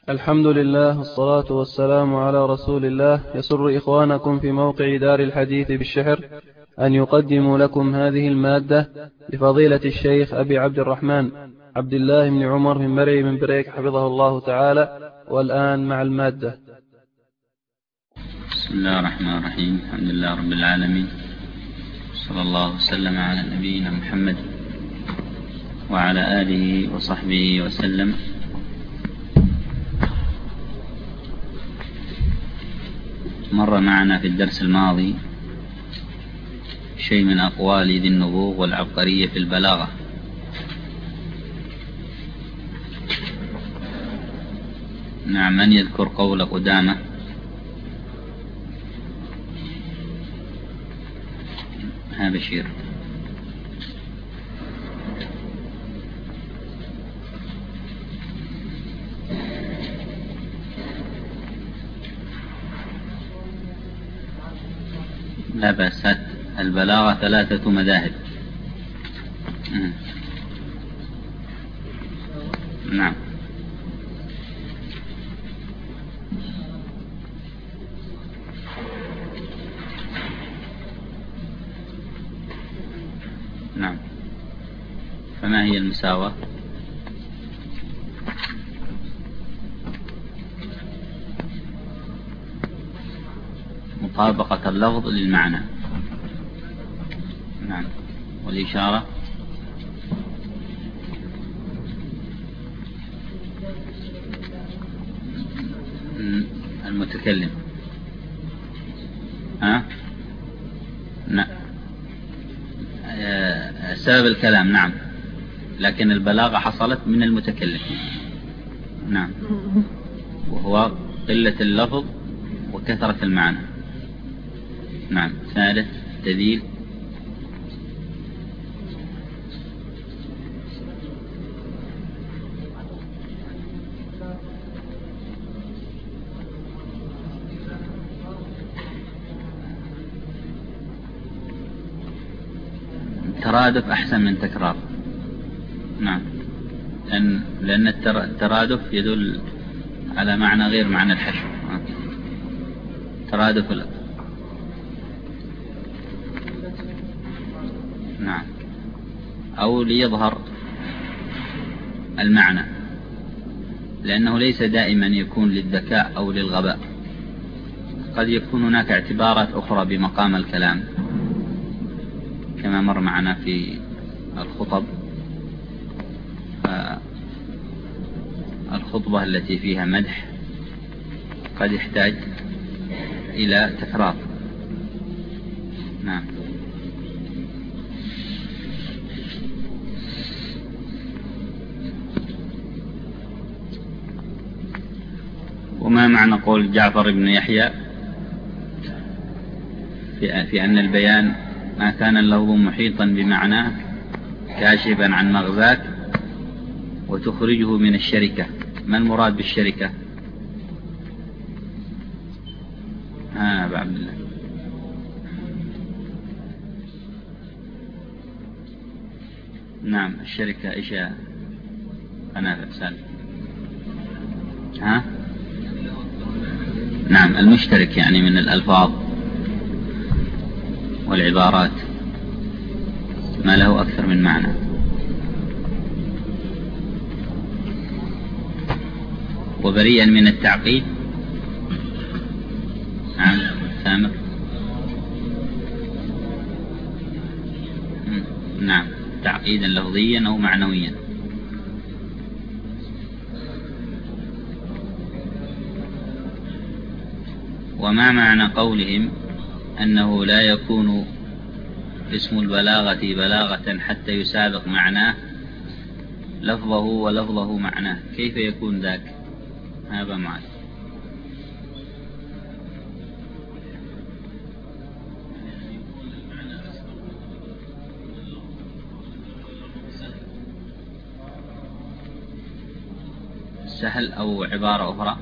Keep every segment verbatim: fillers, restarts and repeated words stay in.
الحمد لله والصلاة والسلام على رسول الله. يسر إخوانكم في موقع دار الحديث بالشحر أن يقدموا لكم هذه المادة لفضيلة الشيخ أبي عبد الرحمن عبد الله بن عمر بن مري بن بريك حفظه الله تعالى. والآن مع المادة. بسم الله الرحمن الرحيم. الحمد لله رب العالمين، صلى الله وسلم على نبينا محمد وعلى آله وصحبه وسلم. مر معنا في الدرس الماضي شيء من أقوال ذي النبوغ والعبقرية في البلاغة. نعم، من يذكر قول قدامة؟ ها بشير. لا بأس. البلاغة ثلاثة مذاهب. نعم. نعم، فما هي المساواة؟ مطابقة اللفظ للمعنى. نعم، والإشارة المتكلم. ها؟ نعم، سبب الكلام. نعم، لكن البلاغة حصلت من المتكلم. نعم، وهو قلة اللفظ وكثرة المعنى. نعم. ثالث دليل. ترادف أحسن من تكرار. نعم، لأن, لأن الترادف يدل على معنى غير معنى الحشو. ترادف ال... نعم، أو ليظهر المعنى، لأنه ليس دائما يكون للذكاء أو للغباء، قد يكون هناك اعتبارات أخرى بمقام الكلام كما مر معنا في الخطب. الخطبة التي فيها مدح قد يحتاج إلى تكرار. نعم. وما معنى قول جعفر بن يحيى في, في أن البيان ما كان اللفظ محيطا بمعناه كاشفا عن مغزاك وتخرجه من الشركة؟ ما المراد بالشركة؟ ها أبا عبد الله. نعم، الشركة إيش أنا أسأل؟ ها؟ نعم، المشترك يعني من الألفاظ والعبارات ما له أكثر من معنى. وبريئا من التعقيد. نعم سامر. نعم، تعقيدا لفظيا أو معنويا. وما معنى قولهم أنه لا يكون اسم البلاغة بلاغة حتى يسابق معناه لفظه ولفظه معناه؟ كيف يكون ذاك؟ هذا معي. سهل أو عبارة أخرى؟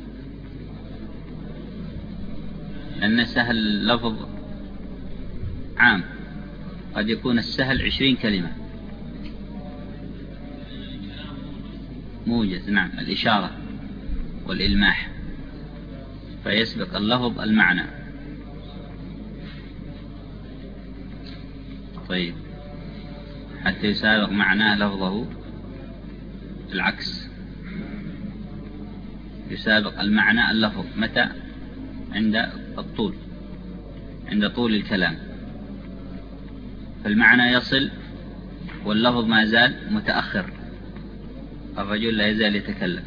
لأن سهل لفظ عام، قد يكون السهل عشرين كلمة. موجز، نعم، الإشارة والإلماح، فيسبق اللفظ المعنى. طيب، حتى يسابق معناه لفظه العكس، يسابق المعنى اللفظ متى؟ عند الطول، عند طول الكلام، فالمعنى يصل واللفظ ما زال متأخر، الرجل لا يزال يتكلم.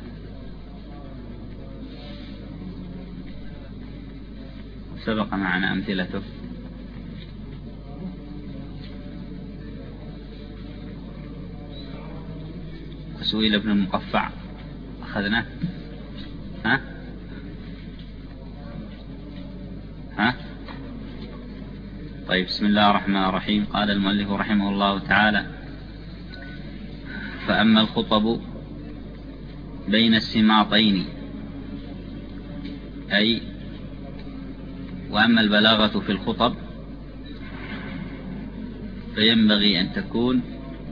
سبق معنا أمثلته. وسئل ابن المقفع، أخذنا ها ها طيب، بسم الله الرحمن الرحيم. قال المؤلف رحمه الله تعالى: فأما الخطب بين السماطين، أي وأما البلاغة في الخطب فينبغي أن تكون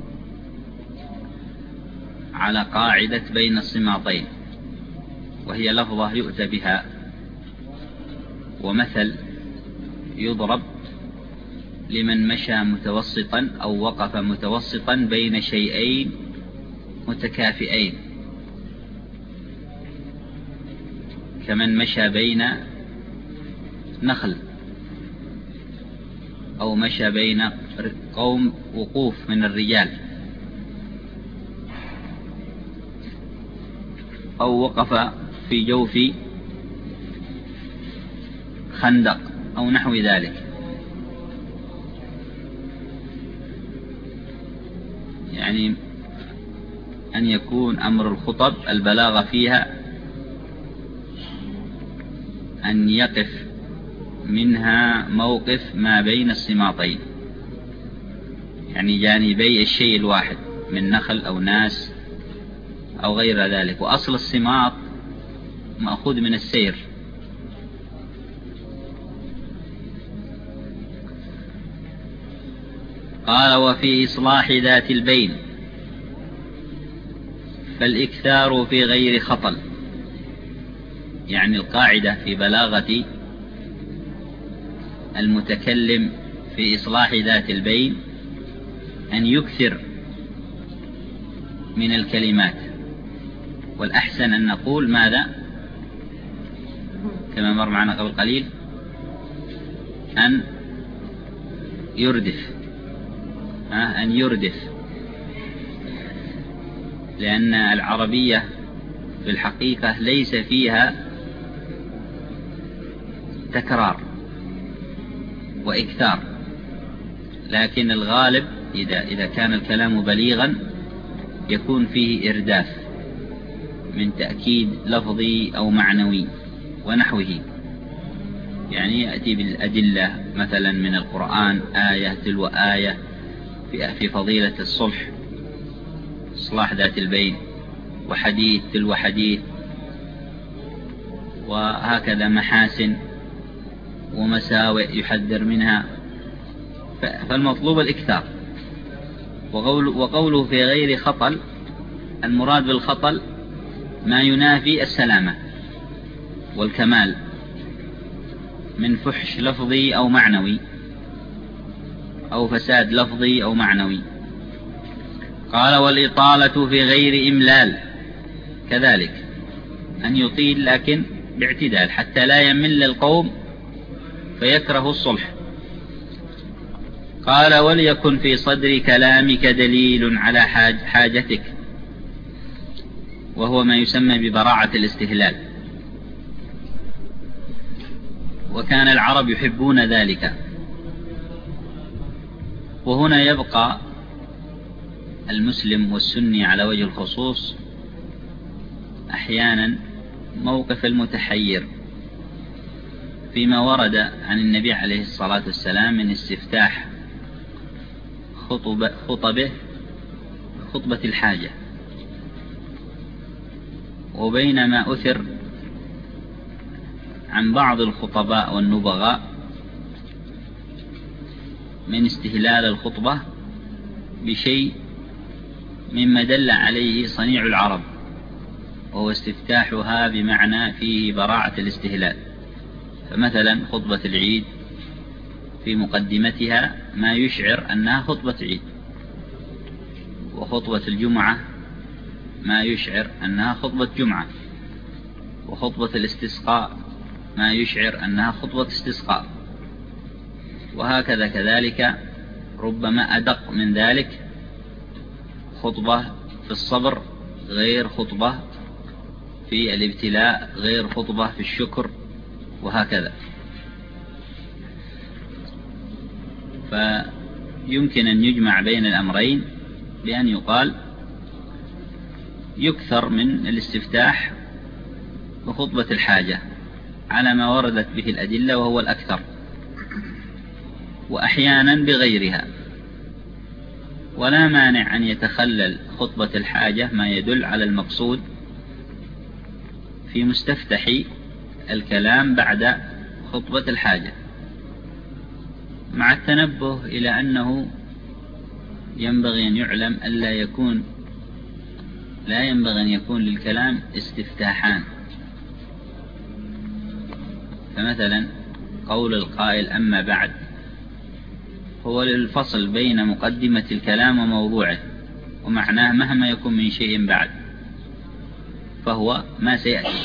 على قاعدة بين السماطين، وهي لفظة يؤتى بها ومثل يضرب لمن مشى متوسطا أو وقف متوسطا بين شيئين متكافئين، كمن مشى بين نخل، أو مشى بين قوم وقوف من الرجال، أو وقف في جوف خندق أو نحو ذلك. يعني أن يكون أمر الخطب البلاغة فيها أن يقف منها موقف ما بين السماطين، يعني جانبي الشيء الواحد من نخل أو ناس أو غير ذلك. وأصل السماط مأخوذ من السير، قال: وفي إصلاح ذات البين فالإكثار في غير خطل. يعني القاعدة في بلاغة المتكلم في إصلاح ذات البين أن يكثر من الكلمات، والأحسن أن نقول ماذا؟ كما مر معنا قبل قليل، أن يردف أن يردف لأن العربية في الحقيقة ليس فيها تكرار وإكثار، لكن الغالب إذا إذا كان الكلام بليغا يكون فيه إرداف من تأكيد لفظي أو معنوي ونحوه. يعني يأتي بالأدلة مثلا من القرآن آية تلو آية في فضيلة الصلح، إصلاح ذات البين، وحديث تلو حديث، وهكذا محاسن ومساوئ يحذر منها. فالمطلوب الإكثار. وقوله في غير خطل، المراد بالخطل ما ينافي السلامة والكمال من فحش لفظي أو معنوي، أو فساد لفظي أو معنوي. قال: والإطالة في غير إملال، كذلك أن يطيل لكن باعتدال حتى لا يمل القوم فيكره الصلح. قال: وليكن في صدر كلامك دليل على حاجتك، وهو ما يسمى ببراعة الاستهلال، وكان العرب يحبون ذلك. وهنا يبقى المسلم والسني على وجه الخصوص أحيانا موقف المتحير فيما ورد عن النبي عليه الصلاة والسلام من استفتاح خطبة خطبه خطبة الحاجة، وبينما أثر عن بعض الخطباء والنبغاء من استهلال الخطبة بشيء مما دل عليه صنيع العرب، وهو استفتاحها بمعنى فيه براعة الاستهلال. فمثلا خطبة العيد في مقدمتها ما يشعر أنها خطبة عيد، وخطبة الجمعة ما يشعر أنها خطبة جمعة، وخطبة الاستسقاء ما يشعر أنها خطبة استسقاء، وهكذا. كذلك ربما أدق من ذلك خطبة في الصبر غير خطبة في الابتلاء غير خطبة في الشكر، وهكذا. فيمكن أن يجمع بين الأمرين بأن يقال يكثر من الاستفتاح بخطبة الحاجة على ما وردت به الأدلة وهو الأكثر، وأحيانا بغيرها، ولا مانع أن يتخلل خطبة الحاجة ما يدل على المقصود في مستفتح الكلام بعد خطبة الحاجة، مع التنبه إلى أنه ينبغي أن يعلم ألا يكون لا ينبغي أن يكون للكلام استفتاحان. فمثلا قول القائل أما بعد هو للفصل بين مقدمة الكلام وموضوعه، ومعناه مهما يكون من شيء بعد فهو ما سيأتي.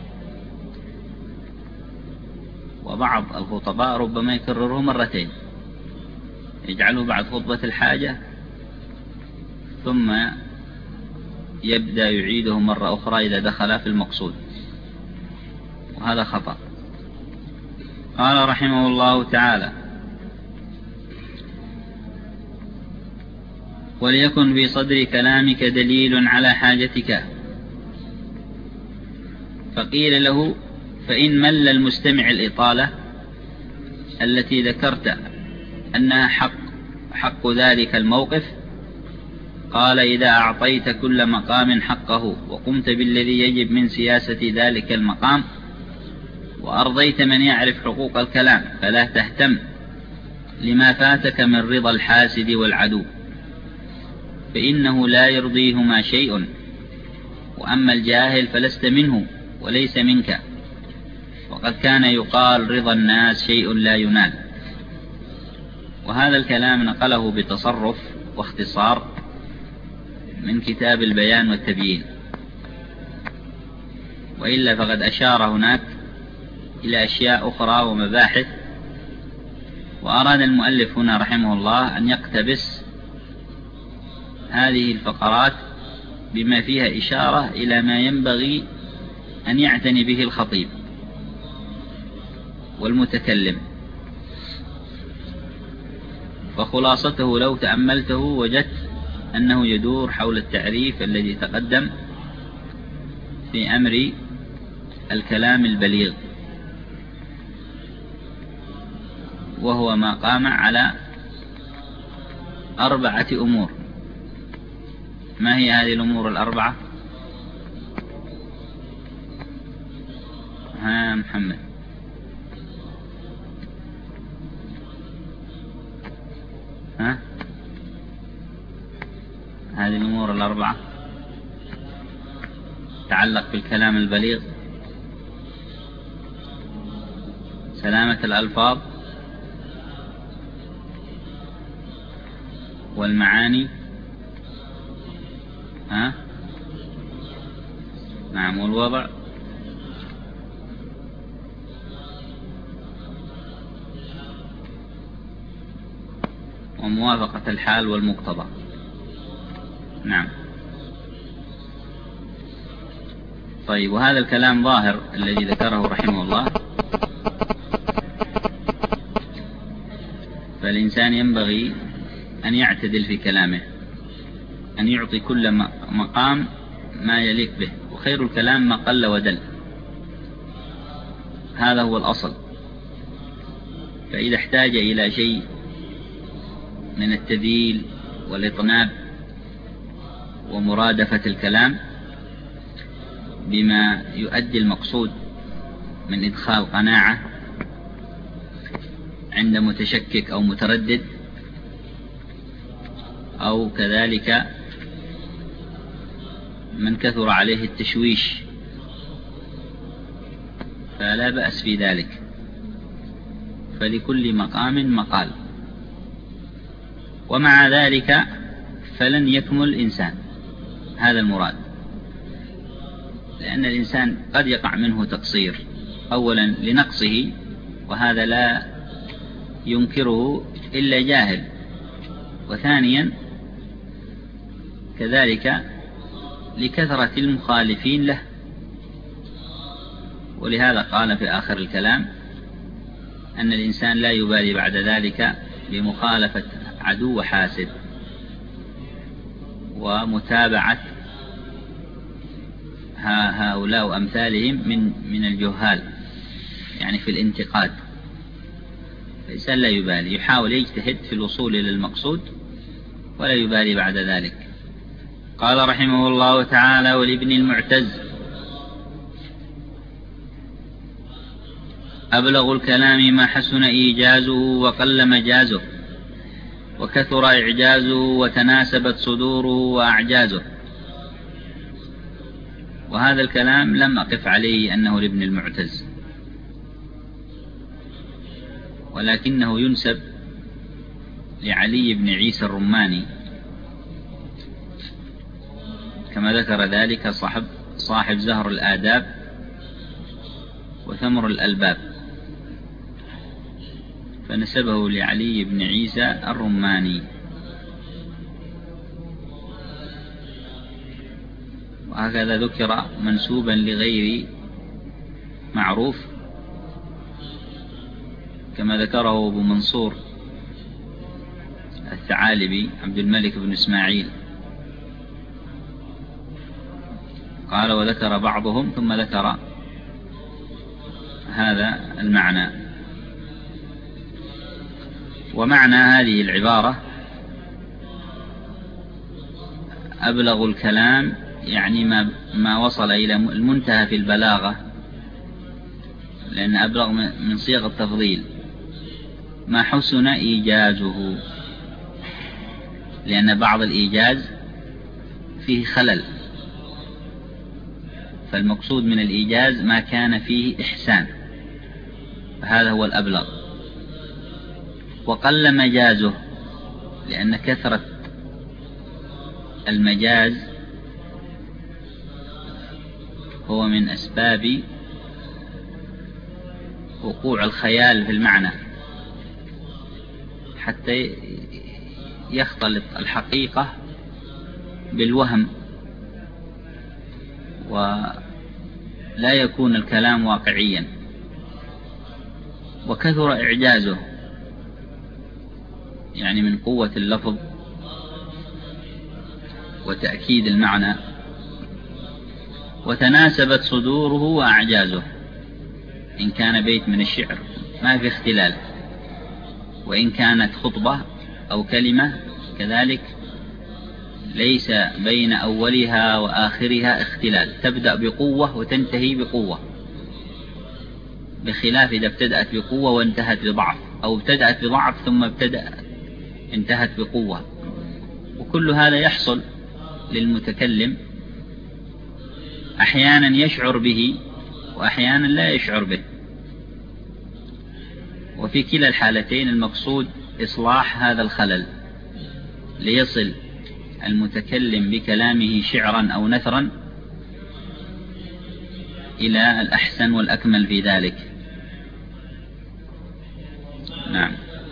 وبعض الخطباء ربما يكرره مرتين، يجعله بعد خطبة الحاجة ثم يبدأ يعيده مرة أخرى إذا دخل في المقصود، وهذا خطأ. قال رحمه الله تعالى: وليكن في صدر كلامك دليل على حاجتك. فقيل له: فإن مل المستمع الإطالة التي ذكرت أنها حق حق ذلك الموقف، قال: إذا أعطيت كل مقام حقه وقمت بالذي يجب من سياسة ذلك المقام، وأرضيت من يعرف حقوق الكلام، فلا تهتم لما فاتك من رضا الحاسد والعدو، فإنه لا يرضيهما شيء، وأما الجاهل فلست منه وليس منك، وقد كان يقال رضا الناس شيء لا ينال. وهذا الكلام نقله بتصرف واختصار من كتاب البيان والتبيين، وإلا فقد أشار هناك إلى أشياء أخرى ومباحث، وأراد المؤلف هنا رحمه الله أن يقتبس هذه الفقرات بما فيها إشارة إلى ما ينبغي أن يعتني به الخطيب والمتكلم. فخلاصته لو تأملته وجدت أنه يدور حول التعريف الذي تقدم في أمر الكلام البليغ، وهو ما قام على أربعة أمور. ما هي هذه الأمور الأربعة؟ ها محمد؟ ها؟ هذه الأمور الأربعة تعلق بالكلام البليغ: سلامة الألفاظ، والمعاني، ها؟ نعم، والوضع، وموافقة الحال والمقتضى. نعم. طيب، وهذا الكلام ظاهر الذي ذكره رحمه الله، فالإنسان ينبغي أن يعتدل في كلامه، أن يعطي كل مقام ما يليق به، وخير الكلام ما قل ودل، هذا هو الأصل. فإذا احتاج إلى شيء من التذييل والإطناب ومرادفة الكلام بما يؤدي المقصود من إدخال قناعة عند متشكك أو متردد، أو كذلك من كثر عليه التشويش، فلا بأس في ذلك، فلكل مقام مقال. ومع ذلك فلن يكمل الإنسان، هذا المراد، لأن الإنسان قد يقع منه تقصير، أولا لنقصه، وهذا لا ينكره إلا جاهل، وثانيا كذلك لكثرة المخالفين له. ولهذا قال في آخر الكلام أن الإنسان لا يبالي بعد ذلك بمخالفة عدو وحاسد ومتابعة هؤلاء وأمثالهم من من الجهال، يعني في الانتقاد. الإنسان لا يبالي، يحاول يجتهد في الوصول إلى المقصود ولا يبالي بعد ذلك. قال رحمه الله تعالى: ولابن المعتز: أبلغ الكلام ما حسن إيجازه وقل مجازه، وكثر إعجازه وتناسبت صدوره وأعجازه. وهذا الكلام لم أقف عليه أنه لابن المعتز، ولكنه ينسب لعلي بن عيسى الرماني، كما ذكر ذلك صاحب صاحب زهر الآداب وثمر الألباب، فنسبه لعلي بن عيسى الرماني. وهكذا ذكر منسوبا لغير معروف، كما ذكره أبو منصور الثعالبي عبد الملك بن إسماعيل، قال: وذكر بعضهم، ثم ذكر هذا المعنى. ومعنى هذه العبارة: أبلغ الكلام، يعني ما, ما وصل إلى المنتهى في البلاغة، لأن أبلغ من صيغ التفضيل. ما حسن إيجازه، لأن بعض الإيجاز فيه خلل، فالمقصود من الإيجاز ما كان فيه إحسان، فهذا هو الأبلغ. وقل مجازه، لأن كثرة المجاز هو من أسباب وقوع الخيال في المعنى، حتى يختلط الحقيقة بالوهم، ولا يكون الكلام واقعيا. وكثر إعجازه، يعني من قوة اللفظ وتأكيد المعنى. وتناسبت صدوره وأعجازه، إن كان بيت من الشعر ما في اختلال، وإن كانت خطبة أو كلمة كذلك ليس بين أولها وآخرها اختلال، تبدأ بقوة وتنتهي بقوة، بخلاف إذا ابتدأت بقوة وانتهت بضعف، أو ابتدأت بضعف ثم ابتدأ انتهت بقوة. وكل هذا يحصل للمتكلم، أحيانا يشعر به وأحيانا لا يشعر به، وفي كلا الحالتين المقصود إصلاح هذا الخلل، ليصل المتكلم بكلامه شعرا أو نثرا إلى الأحسن والأكمل في ذلك. نعم.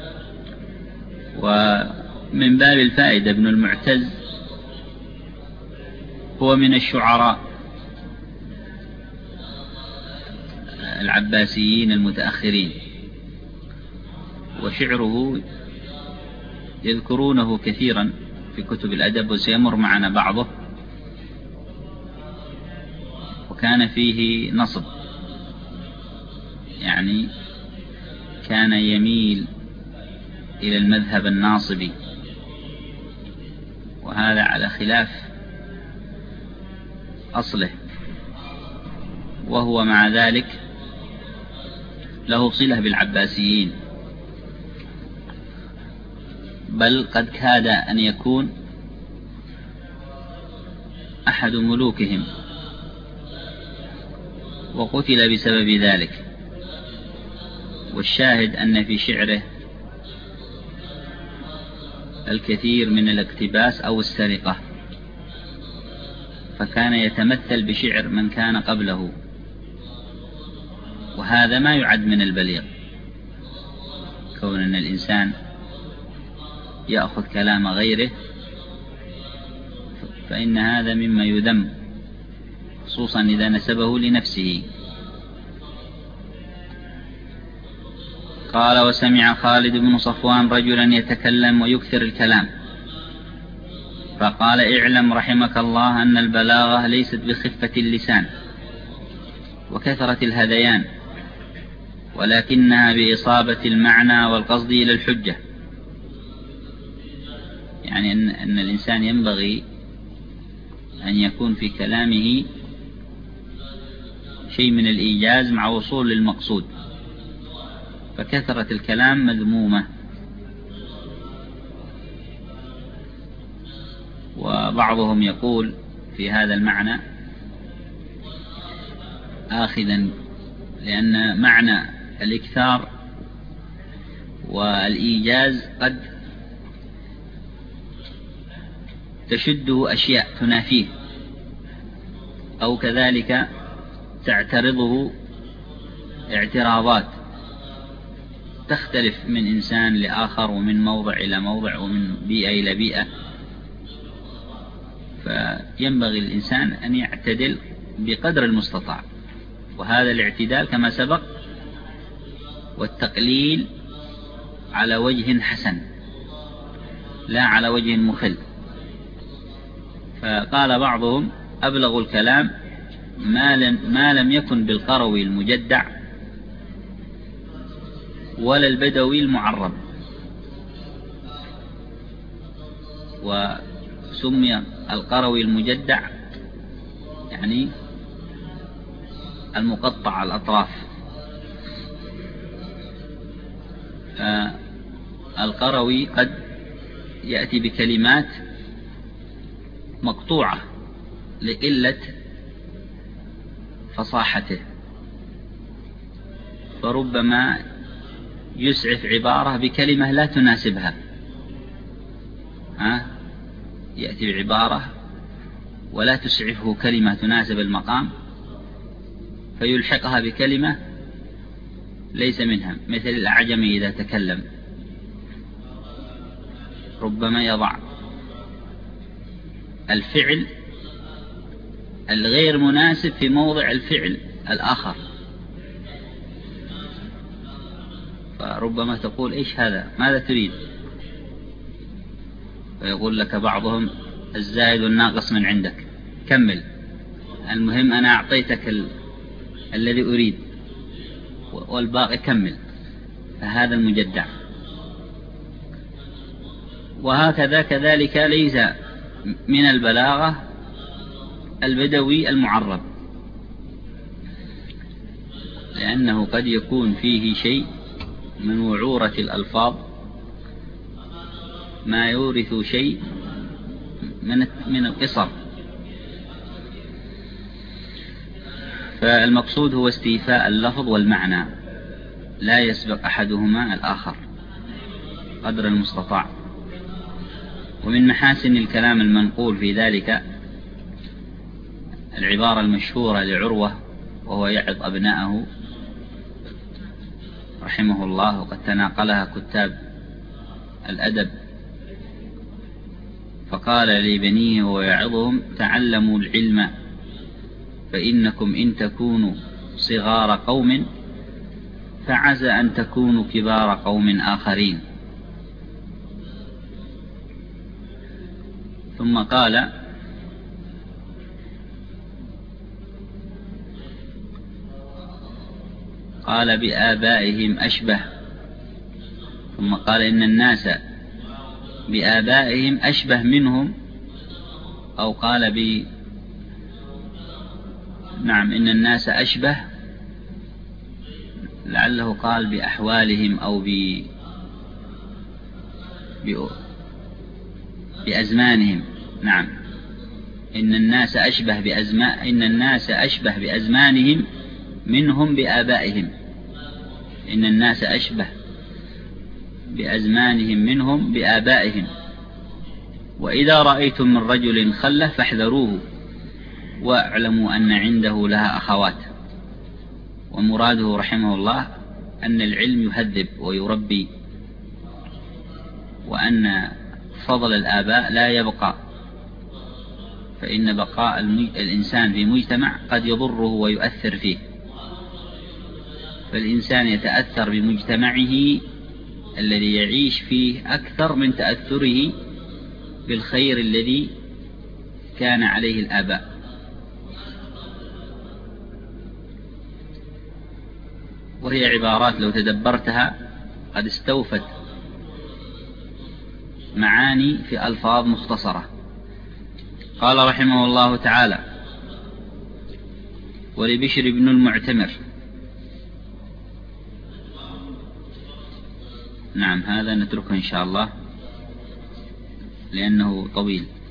ومن باب الفائدة، ابن المعتز هو من الشعراء العباسيين المتأخرين، وشعره يذكرونه كثيرا في كتب الأدب، وسيمر معنا بعضه. وكان فيه نصب، يعني كان يميل إلى المذهب الناصبي، وهذا على خلاف أصله، وهو مع ذلك له صلة بالعباسيين، بل قد كاد أن يكون أحد ملوكهم وقتل بسبب ذلك. والشاهد أن في شعره الكثير من الاقتباس أو السرقة، فكان يتمثل بشعر من كان قبله، وهذا ما يعد من البليغ، كون أن الإنسان يأخذ كلام غيره، فإن هذا مما يذم، خصوصا إذا نسبه لنفسه. قال: وسمع خالد بن صفوان رجلا يتكلم ويكثر الكلام، فقال: اعلم رحمك الله أن البلاغة ليست بخفة اللسان وكثرة الهذيان، ولكنها بإصابة المعنى والقصد إلى الحجة. يعني أن, أن الإنسان ينبغي أن يكون في كلامه شيء من الإيجاز مع وصول للمقصود، فكثرة الكلام مذمومة. وبعضهم يقول في هذا المعنى آخذا، لأن معنى الإكثار والإيجاز قد تشده أشياء تنافيه، أو كذلك تعترضه اعتراضات تختلف من إنسان لآخر، ومن موضع إلى موضع، ومن بيئة إلى بيئة، فينبغي الإنسان أن يعتدل بقدر المستطاع. وهذا الاعتدال كما سبق، والتقليل على وجه حسن لا على وجه مخل. فقال بعضهم: أبلغ الكلام ما لم, ما لم يكن بالقروي المجدع ولا البدوي المعرب. وسمي القروي المجدع يعني المقطع الأطراف. القروي قد يأتي بكلمات مقطوعة لقلة فصاحته، فربما يسعف عبارة بكلمة لا تناسبها، ها؟ يأتي بعبارة ولا تسعفه كلمة تناسب المقام، فيلحقها بكلمة ليس منها، مثل الأعجمي إذا تكلم ربما يضع الفعل الغير مناسب في موضع الفعل الآخر، فربما تقول: إيش هذا؟ ماذا تريد؟ ويقول لك بعضهم: الزائد والناقص من عندك، كمل، المهم أنا أعطيتك ال... الذي أريد، والباقي كمل. فهذا المجدع. وهكذا كذلك ليس من البلاغة البدوي المعرب، لأنه قد يكون فيه شيء من وعورة الألفاظ ما يورث شيء من من القصر. فالمقصود هو استيفاء اللفظ والمعنى، لا يسبق أحدهما الآخر قدر المستطاع. ومن محاسن الكلام المنقول في ذلك العبارة المشهورة لعروة وهو يعظ أبناءه رحمه الله، وقد تناقلها كتاب الأدب، فقال لبنيه ويعظهم: تعلموا العلم، فإنكم إن تكونوا صغار قوم فعسى أن تكونوا كبار قوم آخرين. ثم قال: قال بآبائهم أشبه. ثم قال: إن الناس بآبائهم أشبه منهم، أو قال ب نعم إن الناس أشبه، لعله قال بأحوالهم أو ب... ب... بأزمانهم. نعم. إن الناس أشبه بأزمان إن الناس أشبه بأزمانهم منهم بآبائهم إن الناس أشبه بأزمانهم منهم بآبائهم وإذا رأيتم من رجل خلة فاحذروه واعلموا أن عنده لها أخوات. ومراده رحمه الله أن العلم يهذب ويربي، وأن فضل الآباء لا يبقى، فإن بقاء الإنسان في مجتمع قد يضره ويؤثر فيه، فالإنسان يتأثر بمجتمعه الذي يعيش فيه أكثر من تأثره بالخير الذي كان عليه الآباء. وهي عبارات لو تدبرتها قد استوفت معاني في ألفاظ مختصرة. قال رحمه الله تعالى: ولبشر بن المعتمر. نعم، هذا نتركه إن شاء الله لأنه طويل.